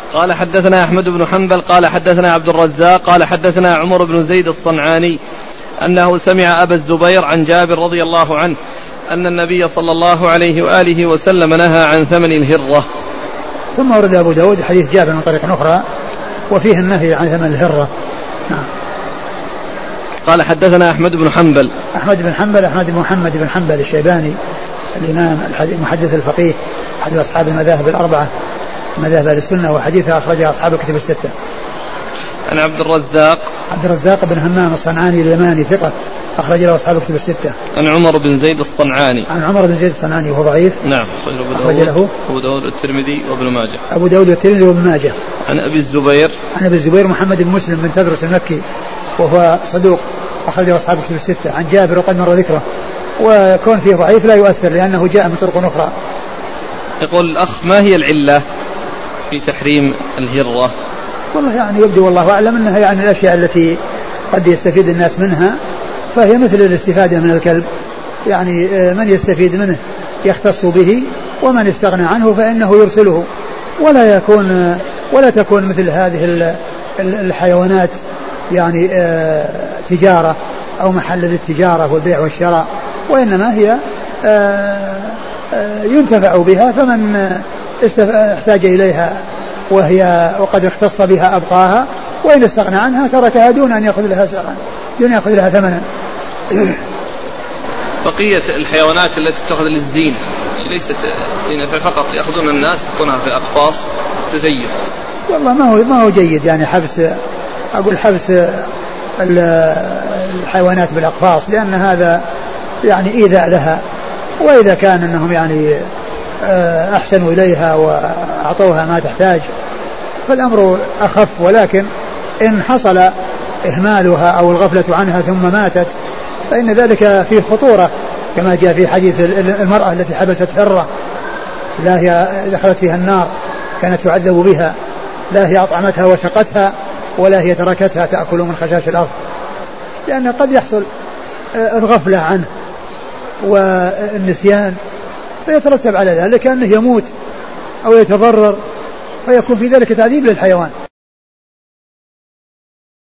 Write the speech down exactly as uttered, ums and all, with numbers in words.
قال حدثنا أحمد بن حنبل قال حدثنا عبد الرزاق قال حدثنا عمر بن زيد الصنعاني أنه سمع أبا الزبير عن جابر رضي الله عنه أن النبي صلى الله عليه وآله وسلم نهى عن ثمن الهرة. ثم ورد أبو داود حديث جابر من طريق أخرى وفيه النهي عن ثمن الهرة. نعم. قال حدثنا أحمد بن حنبل أحمد بن حنبل أحمد بن محمد بن حنبل الشيباني الإمام المحدث الفقيه أحد أصحاب المذاهب الأربعة مذاهب أهل السنة وحديثها أخرجها أصحاب الكتب الستة. عن عبد الرزاق عبد الرزاق بن همام الصنعاني اليماني ثقة أخرج له أصحاب الكتب الستة. عن عمر بن زيد الصنعاني عن عمر بن زيد الصنعاني وهو ضعيف. نعم. أخرج له أبو داود والترمذي وابن ماجه. أبو داود والترمذي وابن ماجه. عن أبي الزبير عن أبي الزبير محمد بن مسلم بن تدرس المكي وهو صدوق أخرج له أصحاب الكتب الستة. عن جابر وقد مر ذكره وكون فيه ضعيف لا يؤثر لأنه جاء من طرق أخرى. يقول الأخ ما هي العلة في تحريم الهرة؟ والله يعني يبدو والله أعلم أنها يعني الأشياء التي قد يستفيد الناس منها فهي مثل الاستفادة من الكلب يعني من يستفيد منه يختص به ومن استغنى عنه فإنه يرسله ولا يكون ولا تكون مثل هذه الحيوانات يعني تجارة أو محل للتجارة والبيع والشراء وإنما هي ينتفع بها فمن احتاج إليها وهي وقد اختص بها أبقاها وإن استغنى عنها تركها دون أن يأخذ لها سعرا دون أن يأخذ لها ثمنا. بقية الحيوانات التي تأخذ للزينة ليست زينة فقط يأخذون الناس يحطونها في أقفاص تزين. والله ما هو ما هو جيد يعني حبس أقول حبس الحيوانات بالأقفاص لأن هذا يعني إيذاء لها وإذا كان أنهم يعني أحسنوا إليها وأعطوها ما تحتاج فالأمر أخف ولكن إن حصل إهمالها أو الغفلة عنها ثم ماتت فإن ذلك فيه خطورة كما جاء في حديث المرأة التي حبست هرة لا هي دخلت فيها النار كانت تعذب بها لا هي أطعمتها وسقتها ولا هي تركتها تأكل من خشاش الأرض لأن قد يحصل الغفلة عنه والنسيان فيترتب على ذلك أنه يموت أو يتضرر فيكون في ذلك تعذيب للحيوان.